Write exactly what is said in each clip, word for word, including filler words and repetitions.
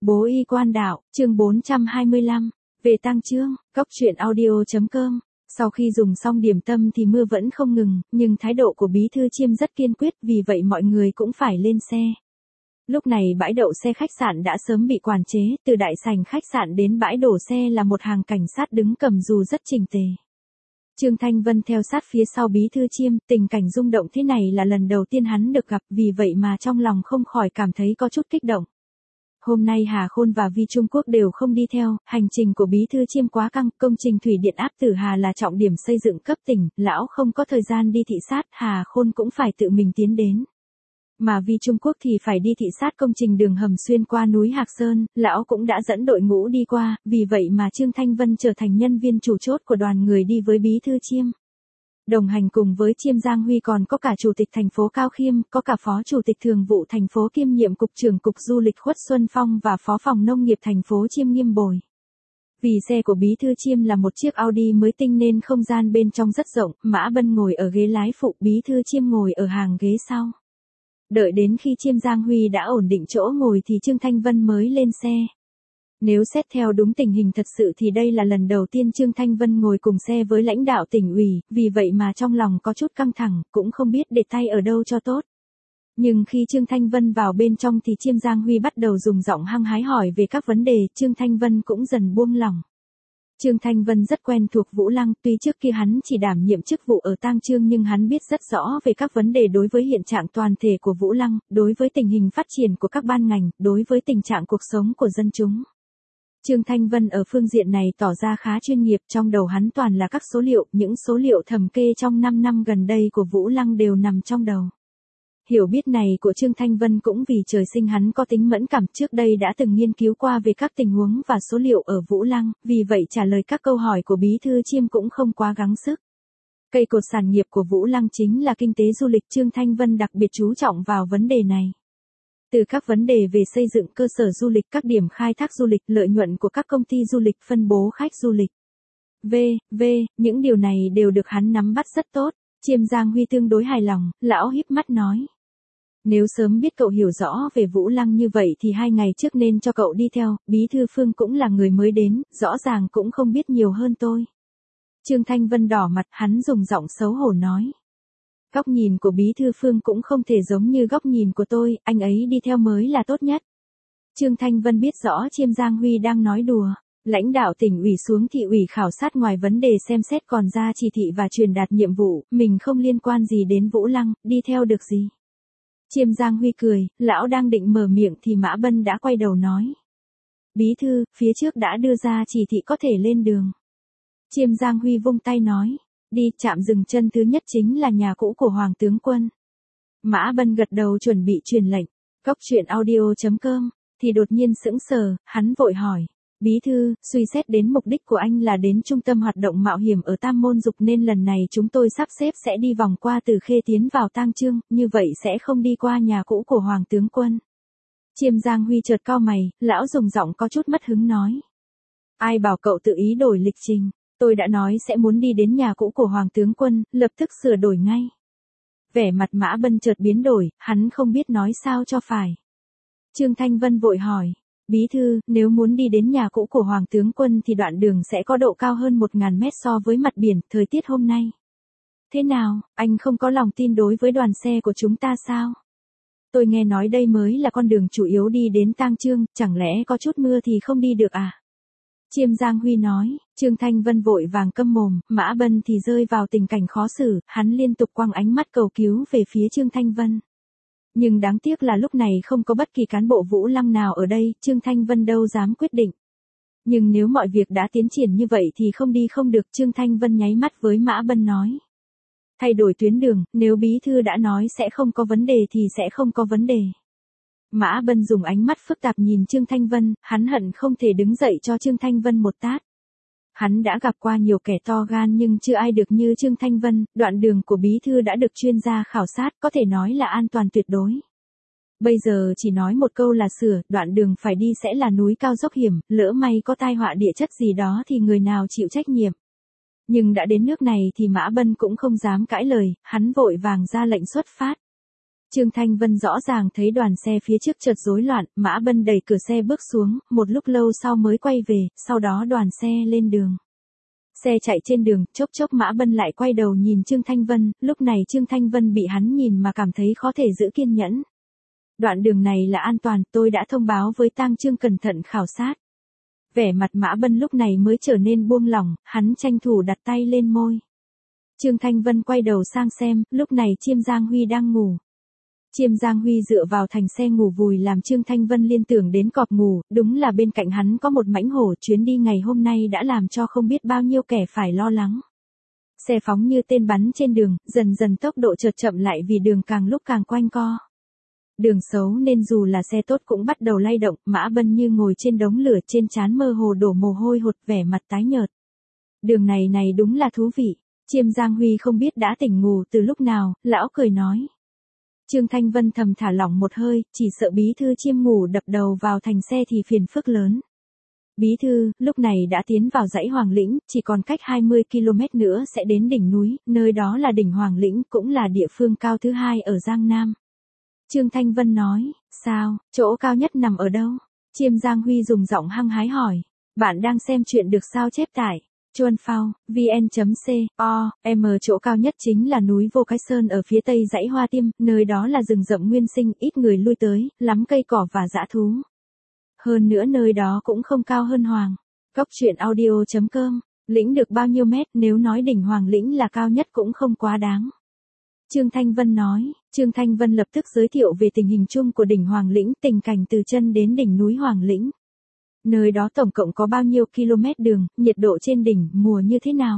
Bố y quan đạo, chương bốn trăm hai mươi lăm, về tang chương, cốc truyện audio.com. Sau khi dùng xong điểm tâm thì mưa vẫn không ngừng, nhưng thái độ của bí thư Chiêm rất kiên quyết, vì vậy mọi người cũng phải lên xe. Lúc này bãi đậu xe khách sạn đã sớm bị quản chế, từ đại sảnh khách sạn đến bãi đổ xe là một hàng cảnh sát đứng cầm dù rất chỉnh tề. Trương Thanh Vân theo sát phía sau bí thư Chiêm, tình cảnh rung động thế này là lần đầu tiên hắn được gặp, vì vậy mà trong lòng không khỏi cảm thấy có chút kích động. Hôm nay Hà Khôn và Vi Trung Quốc đều không đi theo, hành trình của bí thư Chiêm quá căng, công trình thủy điện áp Tử Hà là trọng điểm xây dựng cấp tỉnh, lão không có thời gian đi thị sát, Hà Khôn cũng phải tự mình tiến đến. Mà Vi Trung Quốc thì phải đi thị sát công trình đường hầm xuyên qua núi Hạc Sơn, lão cũng đã dẫn đội ngũ đi qua, vì vậy mà Trương Thanh Vân trở thành nhân viên chủ chốt của đoàn người đi với bí thư Chiêm. Đồng hành cùng với Chiêm Giang Huy còn có cả chủ tịch thành phố Cao Khiêm, có cả phó chủ tịch thường vụ thành phố kiêm nhiệm cục trưởng cục du lịch Khuất Xuân Phong và phó phòng nông nghiệp thành phố Chiêm Nghiêm Bồi. Vì xe của bí thư Chiêm là một chiếc Audi mới tinh nên không gian bên trong rất rộng, Mã Bân ngồi ở ghế lái phụ, bí thư Chiêm ngồi ở hàng ghế sau. Đợi đến khi Chiêm Giang Huy đã ổn định chỗ ngồi thì Trương Thanh Vân mới lên xe. Nếu xét theo đúng tình hình thật sự thì đây là lần đầu tiên Trương Thanh Vân ngồi cùng xe với lãnh đạo tỉnh ủy, vì vậy mà trong lòng có chút căng thẳng, cũng không biết để tay ở đâu cho tốt. Nhưng khi Trương Thanh Vân vào bên trong thì Chiêm Giang Huy bắt đầu dùng giọng hăng hái hỏi về các vấn đề, Trương Thanh Vân cũng dần buông lỏng. Trương Thanh Vân rất quen thuộc Vũ Lăng, tuy trước kia hắn chỉ đảm nhiệm chức vụ ở tang chương nhưng hắn biết rất rõ về các vấn đề đối với hiện trạng toàn thể của Vũ Lăng, đối với tình hình phát triển của các ban ngành, đối với tình trạng cuộc sống của dân chúng. Trương Thanh Vân ở phương diện này tỏ ra khá chuyên nghiệp, trong đầu hắn toàn là các số liệu, những số liệu thẩm kê trong năm năm gần đây của Vũ Lăng đều nằm trong đầu. Hiểu biết này của Trương Thanh Vân cũng vì trời sinh hắn có tính mẫn cảm, trước đây đã từng nghiên cứu qua về các tình huống và số liệu ở Vũ Lăng, vì vậy trả lời các câu hỏi của bí thư Chiêm cũng không quá gắng sức. Cây cột sản nghiệp của Vũ Lăng chính là kinh tế du lịch, Trương Thanh Vân đặc biệt chú trọng vào vấn đề này. Từ các vấn đề về xây dựng cơ sở du lịch, các điểm khai thác du lịch, lợi nhuận của các công ty du lịch, phân bố khách du lịch. V, V, những điều này đều được hắn nắm bắt rất tốt. Chiêm Giang Huy tương đối hài lòng, lão híp mắt nói. Nếu sớm biết cậu hiểu rõ về Vũ Lăng như vậy thì hai ngày trước nên cho cậu đi theo, bí thư Phương cũng là người mới đến, rõ ràng cũng không biết nhiều hơn tôi. Trương Thanh Vân đỏ mặt, hắn dùng giọng xấu hổ nói. Góc nhìn của bí thư Phương cũng không thể giống như góc nhìn của tôi, anh ấy đi theo mới là tốt nhất. Trương Thanh Vân biết rõ Chiêm Giang Huy đang nói đùa. Lãnh đạo tỉnh ủy xuống thị ủy khảo sát, ngoài vấn đề xem xét còn ra chỉ thị và truyền đạt nhiệm vụ, mình không liên quan gì đến Vũ Lăng, đi theo được gì. Chiêm Giang Huy cười, lão đang định mở miệng thì Mã Bân đã quay đầu nói. Bí thư, phía trước đã đưa ra chỉ thị có thể lên đường. Chiêm Giang Huy vung tay nói, đi, trạm dừng chân thứ nhất chính là nhà cũ của Hoàng tướng quân. Mã Bân gật đầu chuẩn bị truyền lệnh, cốc truyện audio.com, thì đột nhiên sững sờ, hắn vội hỏi. Bí thư, suy xét đến mục đích của anh là đến trung tâm hoạt động mạo hiểm ở Tam Môn Dục nên lần này chúng tôi sắp xếp sẽ đi vòng qua Từ Khê tiến vào tang chương, như vậy sẽ không đi qua nhà cũ của Hoàng tướng quân. Chiêm Giang Huy chợt cau mày, lão dùng giọng có chút mất hứng nói. Ai bảo cậu tự ý đổi lịch trình, tôi đã nói sẽ muốn đi đến nhà cũ của Hoàng tướng quân, lập tức sửa đổi ngay. Vẻ mặt Mã Bân chợt biến đổi, hắn không biết nói sao cho phải. Trương Thanh Vân vội hỏi. Bí thư, nếu muốn đi đến nhà cũ của Hoàng tướng quân thì đoạn đường sẽ có độ cao hơn một nghìn mét so với mặt biển, thời tiết hôm nay. Thế nào, anh không có lòng tin đối với đoàn xe của chúng ta sao? Tôi nghe nói đây mới là con đường chủ yếu đi đến tang chương, chẳng lẽ có chút mưa thì không đi được à? Chiêm Giang Huy nói, Trương Thanh Vân vội vàng câm mồm, Mã Bân thì rơi vào tình cảnh khó xử, hắn liên tục quăng ánh mắt cầu cứu về phía Trương Thanh Vân. Nhưng đáng tiếc là lúc này không có bất kỳ cán bộ Vũ Lăng nào ở đây, Trương Thanh Vân đâu dám quyết định. Nhưng nếu mọi việc đã tiến triển như vậy thì không đi không được, Trương Thanh Vân nháy mắt với Mã Bân nói. Thay đổi tuyến đường, nếu bí thư đã nói sẽ không có vấn đề thì sẽ không có vấn đề. Mã Bân dùng ánh mắt phức tạp nhìn Trương Thanh Vân, hắn hận không thể đứng dậy cho Trương Thanh Vân một tát. Hắn đã gặp qua nhiều kẻ to gan nhưng chưa ai được như Trương Thanh Vân, đoạn đường của bí thư đã được chuyên gia khảo sát, có thể nói là an toàn tuyệt đối. Bây giờ chỉ nói một câu là sửa, đoạn đường phải đi sẽ là núi cao dốc hiểm, lỡ may có tai họa địa chất gì đó thì người nào chịu trách nhiệm. Nhưng đã đến nước này thì Mã Bân cũng không dám cãi lời, hắn vội vàng ra lệnh xuất phát. Trương Thanh Vân rõ ràng thấy đoàn xe phía trước chợt rối loạn, Mã Bân đẩy cửa xe bước xuống, một lúc lâu sau mới quay về, sau đó đoàn xe lên đường. Xe chạy trên đường, chốc chốc Mã Bân lại quay đầu nhìn Trương Thanh Vân, lúc này Trương Thanh Vân bị hắn nhìn mà cảm thấy khó thể giữ kiên nhẫn. Đoạn đường này là an toàn, tôi đã thông báo với Tang Trương cẩn thận khảo sát. Vẻ mặt Mã Bân lúc này mới trở nên buông lỏng, hắn tranh thủ đặt tay lên môi. Trương Thanh Vân quay đầu sang xem, lúc này Chiêm Giang Huy đang ngủ. Chiêm Giang Huy dựa vào thành xe ngủ vùi làm Trương Thanh Vân liên tưởng đến cọp ngủ, đúng là bên cạnh hắn có một mãnh hổ, chuyến đi ngày hôm nay đã làm cho không biết bao nhiêu kẻ phải lo lắng. Xe phóng như tên bắn trên đường, dần dần tốc độ chợt chậm lại vì đường càng lúc càng quanh co. Đường xấu nên dù là xe tốt cũng bắt đầu lay động, Mã Bân như ngồi trên đống lửa, trên trán mơ hồ đổ mồ hôi hột, vẻ mặt tái nhợt. Đường này này đúng là thú vị. Chiêm Giang Huy không biết đã tỉnh ngủ từ lúc nào, lão cười nói. Trương Thanh Vân thầm thả lỏng một hơi, chỉ sợ bí thư Chiêm ngủ đập đầu vào thành xe thì phiền phức lớn. Bí thư, lúc này đã tiến vào dãy Hoàng Lĩnh, chỉ còn cách hai mươi ki lô mét nữa sẽ đến đỉnh núi, nơi đó là đỉnh Hoàng Lĩnh, cũng là địa phương cao thứ hai ở Giang Nam. Trương Thanh Vân nói, sao, chỗ cao nhất nằm ở đâu? Chiêm Giang Huy dùng giọng hăng hái hỏi, bạn đang xem chuyện được sao chép tải. Chuan Phao, vn.co, m chỗ cao nhất chính là núi Vô Cái Sơn ở phía tây dãy Hoa Tiêm, nơi đó là rừng rậm nguyên sinh, ít người lui tới, lắm cây cỏ và dã thú. Hơn nữa nơi đó cũng không cao hơn Hoàng. Cóc truyện audio.com, lĩnh được bao nhiêu mét, nếu nói đỉnh Hoàng Lĩnh là cao nhất cũng không quá đáng. Trương Thanh Vân nói, Trương Thanh Vân lập tức giới thiệu về tình hình chung của đỉnh Hoàng Lĩnh, tình cảnh từ chân đến đỉnh núi Hoàng Lĩnh. Nơi đó tổng cộng có bao nhiêu km đường, nhiệt độ trên đỉnh, mùa như thế nào?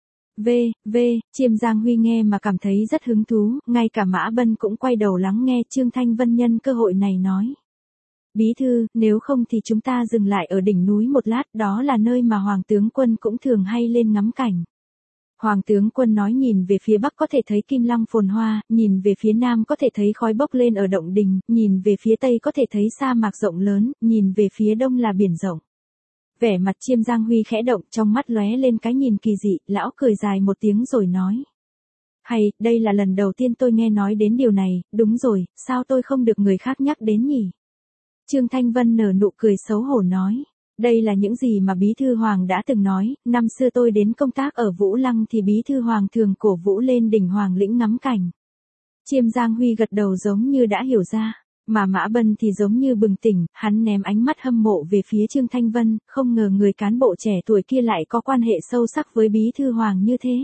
V, V, Chiêm Giang Huy nghe mà cảm thấy rất hứng thú, ngay cả Mã Bân cũng quay đầu lắng nghe Trương Thanh Vân nhân cơ hội này nói. Bí thư, nếu không thì chúng ta dừng lại ở đỉnh núi một lát, đó là nơi mà Hoàng tướng quân cũng thường hay lên ngắm cảnh. Hoàng tướng quân nói nhìn về phía bắc có thể thấy kim long phồn hoa, nhìn về phía nam có thể thấy khói bốc lên ở động đình, nhìn về phía tây có thể thấy sa mạc rộng lớn, nhìn về phía đông là biển rộng. Vẻ mặt Chiêm Giang Huy khẽ động, trong mắt lóe lên cái nhìn kỳ dị, lão cười dài một tiếng rồi nói. Hay, đây là lần đầu tiên tôi nghe nói đến điều này, đúng rồi, sao tôi không được người khác nhắc đến nhỉ? Trương Thanh Vân nở nụ cười xấu hổ nói. Đây là những gì mà Bí thư Hoàng đã từng nói, năm xưa tôi đến công tác ở Vũ Lăng thì Bí thư Hoàng thường cổ vũ lên đỉnh Hoàng Lĩnh ngắm cảnh. Chiêm Giang Huy gật đầu giống như đã hiểu ra, mà Mã Bân thì giống như bừng tỉnh, hắn ném ánh mắt hâm mộ về phía Trương Thanh Vân, không ngờ người cán bộ trẻ tuổi kia lại có quan hệ sâu sắc với Bí thư Hoàng như thế.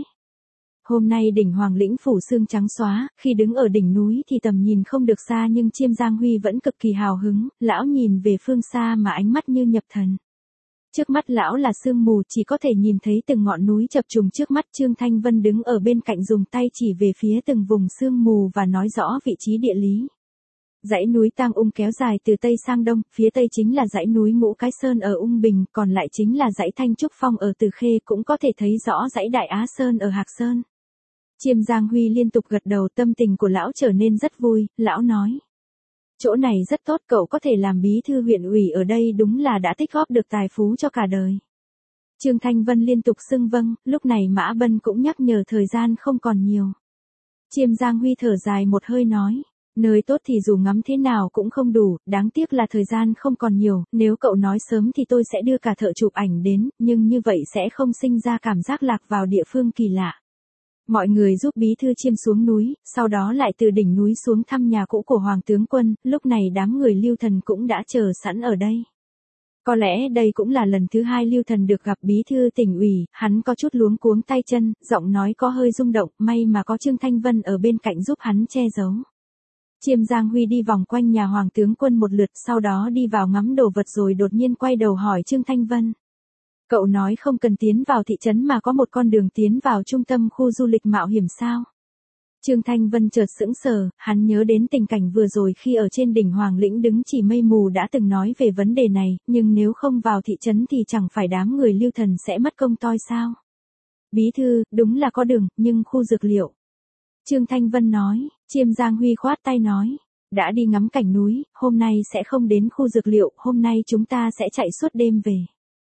Hôm nay đỉnh Hoàng Lĩnh phủ sương trắng xóa, khi đứng ở đỉnh núi thì tầm nhìn không được xa nhưng Chiêm Giang Huy vẫn cực kỳ hào hứng, lão nhìn về phương xa mà ánh mắt như nhập thần. Trước mắt lão là sương mù, chỉ có thể nhìn thấy từng ngọn núi chập trùng trước mắt. Trương Thanh Vân đứng ở bên cạnh dùng tay chỉ về phía từng vùng sương mù và nói rõ vị trí địa lý. Dãy núi Tang Ung kéo dài từ Tây sang Đông, phía Tây chính là dãy núi Ngũ Cái Sơn ở Ung Bình, còn lại chính là dãy Thanh Trúc Phong ở Từ Khê, cũng có thể thấy rõ dãy Đại Á Sơn ở Hạc Sơn. Chiêm Giang Huy liên tục gật đầu, tâm tình của lão trở nên rất vui, lão nói. Chỗ này rất tốt, cậu có thể làm bí thư huyện ủy ở đây, đúng là đã tích góp được tài phú cho cả đời. Trương Thanh Vân liên tục xưng vâng, lúc này Mã Bân cũng nhắc nhở thời gian không còn nhiều. Chiêm Giang Huy thở dài một hơi nói, nơi tốt thì dù ngắm thế nào cũng không đủ, đáng tiếc là thời gian không còn nhiều, nếu cậu nói sớm thì tôi sẽ đưa cả thợ chụp ảnh đến, nhưng như vậy sẽ không sinh ra cảm giác lạc vào địa phương kỳ lạ. Mọi người giúp bí thư Chiêm xuống núi, sau đó lại từ đỉnh núi xuống thăm nhà cũ của Hoàng tướng quân, lúc này đám người Lưu Thần cũng đã chờ sẵn ở đây. Có lẽ đây cũng là lần thứ hai Lưu Thần được gặp bí thư tỉnh ủy, hắn có chút luống cuống tay chân, giọng nói có hơi rung động, may mà có Trương Thanh Vân ở bên cạnh giúp hắn che giấu. Chiêm Giang Huy đi vòng quanh nhà Hoàng tướng quân một lượt, sau đó đi vào ngắm đồ vật rồi đột nhiên quay đầu hỏi Trương Thanh Vân. Cậu nói không cần tiến vào thị trấn mà có một con đường tiến vào trung tâm khu du lịch mạo hiểm sao? Trương Thanh Vân chợt sững sờ, hắn nhớ đến tình cảnh vừa rồi khi ở trên đỉnh Hoàng Lĩnh đứng chỉ mây mù đã từng nói về vấn đề này, nhưng nếu không vào thị trấn thì chẳng phải đám người Lưu Thần sẽ mất công toi sao? Bí thư, đúng là có đường, nhưng khu dược liệu. Trương Thanh Vân nói, Chiêm Giang Huy khoát tay nói, đã đi ngắm cảnh núi, hôm nay sẽ không đến khu dược liệu, hôm nay chúng ta sẽ chạy suốt đêm về.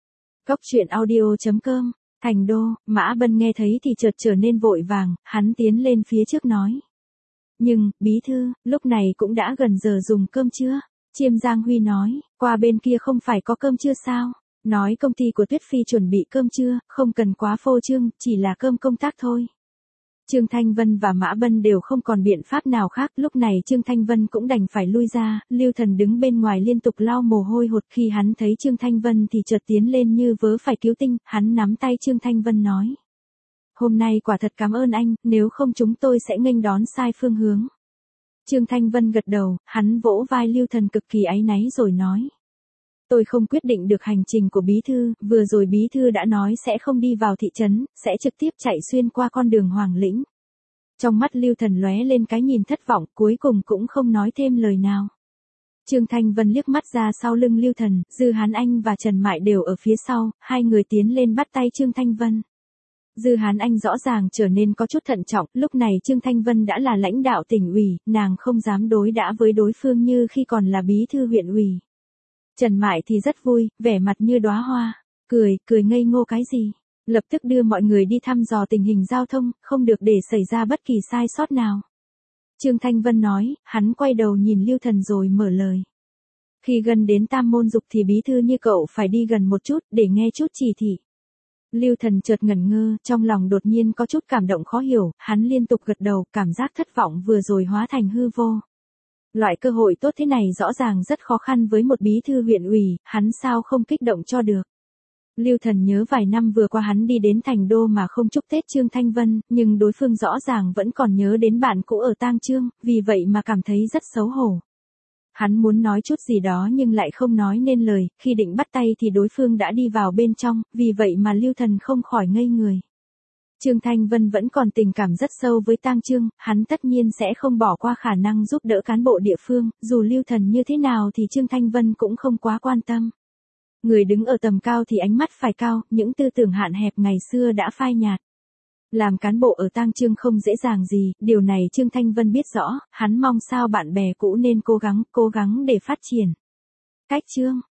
Cóc truyện audio.com, Thành Đô. Mã Bân nghe thấy thì chợt trở nên vội vàng, hắn tiến lên phía trước nói. Nhưng, bí thư, lúc này cũng đã gần giờ dùng cơm trưa. Chiêm Giang Huy nói, qua bên kia không phải có cơm trưa sao? Nói công ty của Tuyết Phi chuẩn bị cơm trưa, không cần quá phô trương, chỉ là cơm công tác thôi. Trương Thanh Vân và Mã Bân đều không còn biện pháp nào khác, lúc này Trương Thanh Vân cũng đành phải lui ra, Lưu Thần đứng bên ngoài liên tục lau mồ hôi hột, khi hắn thấy Trương Thanh Vân thì chợt tiến lên như vớ phải cứu tinh, hắn nắm tay Trương Thanh Vân nói. Hôm nay quả thật cảm ơn anh, nếu không chúng tôi sẽ nghênh đón sai phương hướng. Trương Thanh Vân gật đầu, hắn vỗ vai Lưu Thần cực kỳ áy náy rồi nói. Tôi không quyết định được hành trình của bí thư, vừa rồi bí thư đã nói sẽ không đi vào thị trấn, sẽ trực tiếp chạy xuyên qua con đường Hoàng Lĩnh. Trong mắt Lưu Thần lóe lên cái nhìn thất vọng, cuối cùng cũng không nói thêm lời nào. Trương Thanh Vân liếc mắt ra sau lưng Lưu Thần, Dư Hán Anh và Trần Mại đều ở phía sau, hai người tiến lên bắt tay Trương Thanh Vân. Dư Hán Anh rõ ràng trở nên có chút thận trọng, lúc này Trương Thanh Vân đã là lãnh đạo tỉnh ủy, nàng không dám đối đãi với đối phương như khi còn là bí thư huyện ủy. Trần Mại thì rất vui, vẻ mặt như đóa hoa, cười, cười ngây ngô cái gì, lập tức đưa mọi người đi thăm dò tình hình giao thông, không được để xảy ra bất kỳ sai sót nào. Trương Thanh Vân nói, hắn quay đầu nhìn Lưu Thần rồi mở lời. Khi gần đến Tam Môn Dục thì bí thư như cậu phải đi gần một chút, để nghe chút chỉ thị. Lưu Thần chợt ngẩn ngơ, trong lòng đột nhiên có chút cảm động khó hiểu, hắn liên tục gật đầu, cảm giác thất vọng vừa rồi hóa thành hư vô. Loại cơ hội tốt thế này rõ ràng rất khó khăn với một bí thư huyện ủy, hắn sao không kích động cho được. Lưu Thần nhớ vài năm vừa qua hắn đi đến thành đô mà không chúc Tết Trương Thanh Vân, nhưng đối phương rõ ràng vẫn còn nhớ đến bạn cũ ở Tang Chương, vì vậy mà cảm thấy rất xấu hổ. Hắn muốn nói chút gì đó nhưng lại không nói nên lời, khi định bắt tay thì đối phương đã đi vào bên trong, vì vậy mà Lưu Thần không khỏi ngây người. Trương Thanh Vân vẫn còn tình cảm rất sâu với Tang Chương, hắn tất nhiên sẽ không bỏ qua khả năng giúp đỡ cán bộ địa phương, dù Lưu Thần như thế nào thì Trương Thanh Vân cũng không quá quan tâm. Người đứng ở tầm cao thì ánh mắt phải cao, những tư tưởng hạn hẹp ngày xưa đã phai nhạt. Làm cán bộ ở Tang Chương không dễ dàng gì, điều này Trương Thanh Vân biết rõ, hắn mong sao bạn bè cũ nên cố gắng, cố gắng để phát triển. Cách Trương